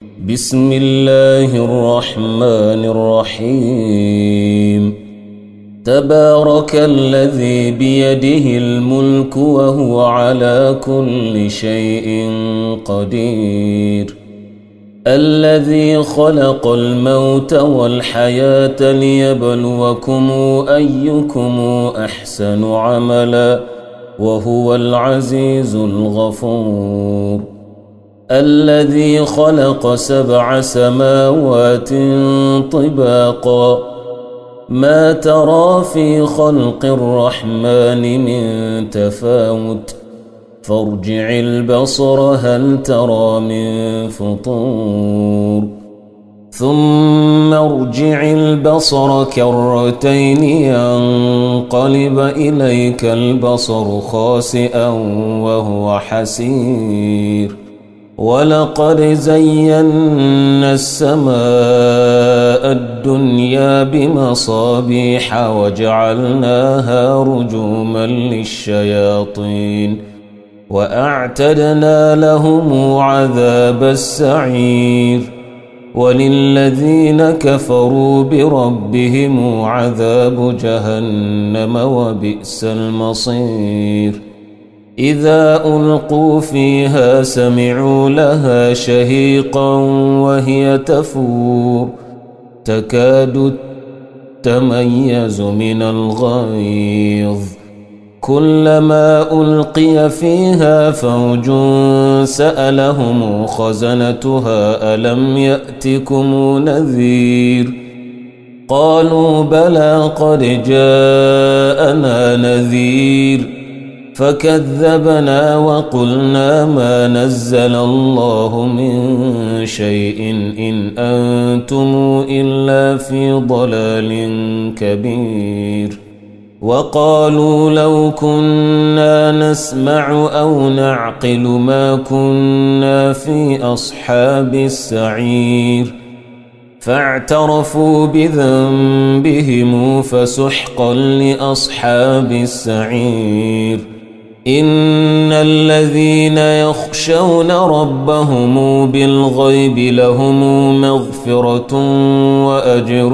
بسم الله الرحمن الرحيم. تبارك الذي بيده الملك وهو على كل شيء قدير، الذي خلق الموت والحياة ليبلوكم أيكم أحسن عملا وهو العزيز الغفور. الذي خلق 7 سماوات طباقا، ما ترى في خلق الرحمن من تفاوت، فارجع البصر هل ترى من فطور، ثم ارجع البصر كرتين ينقلب إليك البصر خاسئا وهو حسير. ولقد زينا السماء الدنيا بمصابيح وجعلناها رجوما للشياطين وأعتدنا لهم عذاب السعير. وللذين كفروا بربهم عذاب جهنم وبئس المصير. إذا ألقوا فيها سمعوا لها شهيقا وهي تفور، تكاد تميز من الغيظ. كلما ألقي فيها فوج سألهم خزنتها ألم يأتكم نذير؟ قالوا بلى قد جاءنا نذير فكذبنا وقلنا ما نزل الله من شيء إن أنتم إلا في ضلال كبير. وقالوا لو كنا نسمع أو نعقل ما كنا في أصحاب السعير. فاعترفوا بذنبهم فسحقا لأصحاب السعير. إن الذين يخشون ربهم بالغيب لهم مغفرة وأجر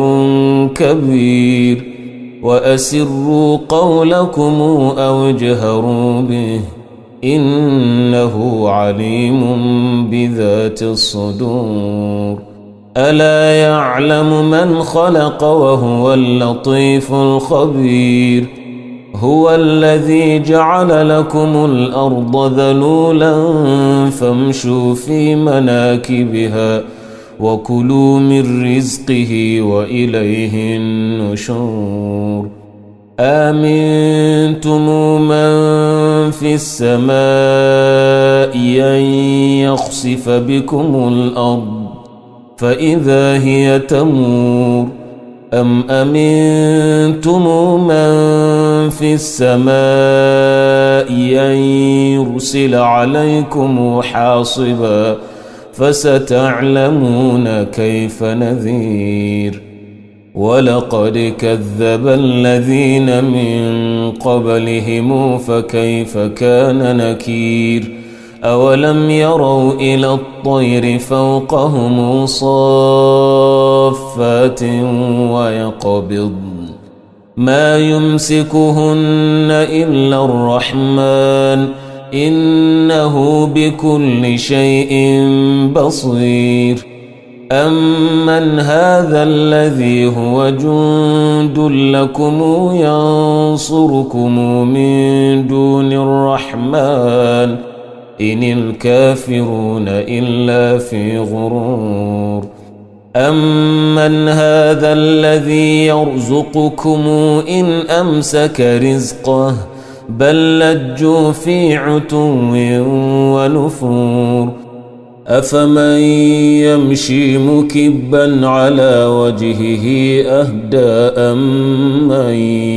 كبير. وأسروا قولكم أو اجهروا به إنه عليم بذات الصدور. ألا يعلم من خلق وهو اللطيف الخبير. هو الذي جعل لكم الأرض ذلولا فامشوا في مناكبها وكلوا من رزقه وإليه النشور. آمنتم من في السماء أن يخسف بكم الأرض فإذا هي تمور، أم أمنتم من في السماء أن يرسل عليكم حاصبا فستعلمون كيف نذير. ولقد كذب الذين من قبلهم فكيف كان نكير. أولم يروا إلى الطير فوقهم صافات ويقبض ما يمسكهن إلا الرحمن إنه بكل شيء بصير. أمن هذا الذي هو جند لكم ينصركم من دون الرحمن إن الكافرون إلا في غرور. أمن هذا الذي يرزقكم إن أمسك رزقه بل لجوا في عتو ونفور. أفمن يمشي مكبا على وجهه أهدى أمن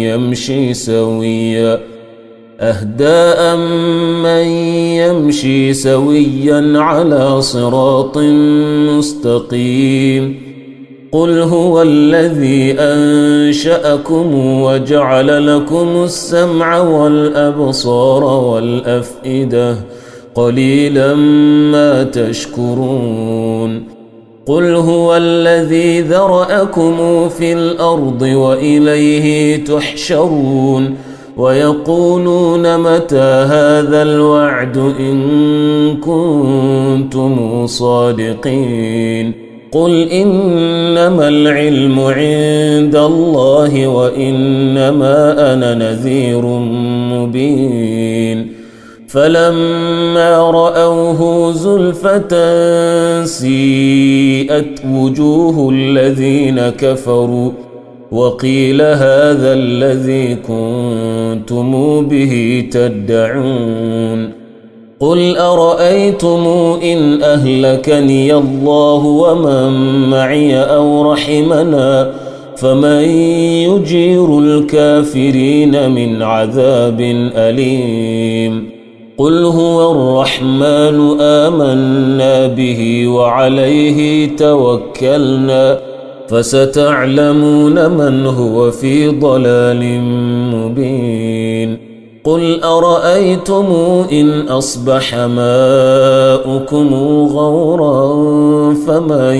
يمشي سويا على صراط مستقيم. قل هو الذي أنشأكم وجعل لكم السمع والأبصار والأفئدة قليلا ما تشكرون. قل هو الذي ذرأكم في الأرض وإليه تحشرون ويقولون متى هذا الوعد إن كنتم صادقين قل إنما العلم عند الله وإنما أنا نذير مبين فلما رأوه زلفة سيئت وجوه الذين كفروا وقيل هذا الذي كنتم به تدعون قل أرأيتم إن أهلكني الله ومن معي أو رحمنا فمن يجير الكافرين من عذاب أليم قل هو الرحمن آمنا به وعليه توكلنا فستعلمون من هو في ضلال مبين قل أرأيتم إن أصبح ماؤكم غورا فمن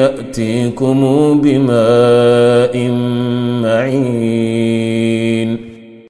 يأتيكم بماء معين